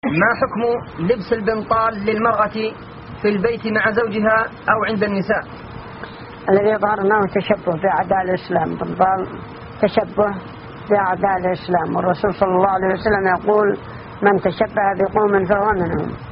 ما حكم لبس البنطال للمرأة في البيت مع زوجها أو عند النساء؟ الذي ظهر أنه تشبه بأعداء الإسلام، بنطال تشبه بأعداء الإسلام، والرسول صلى الله عليه وسلم يقول من تشبه بقوم فهو منهم.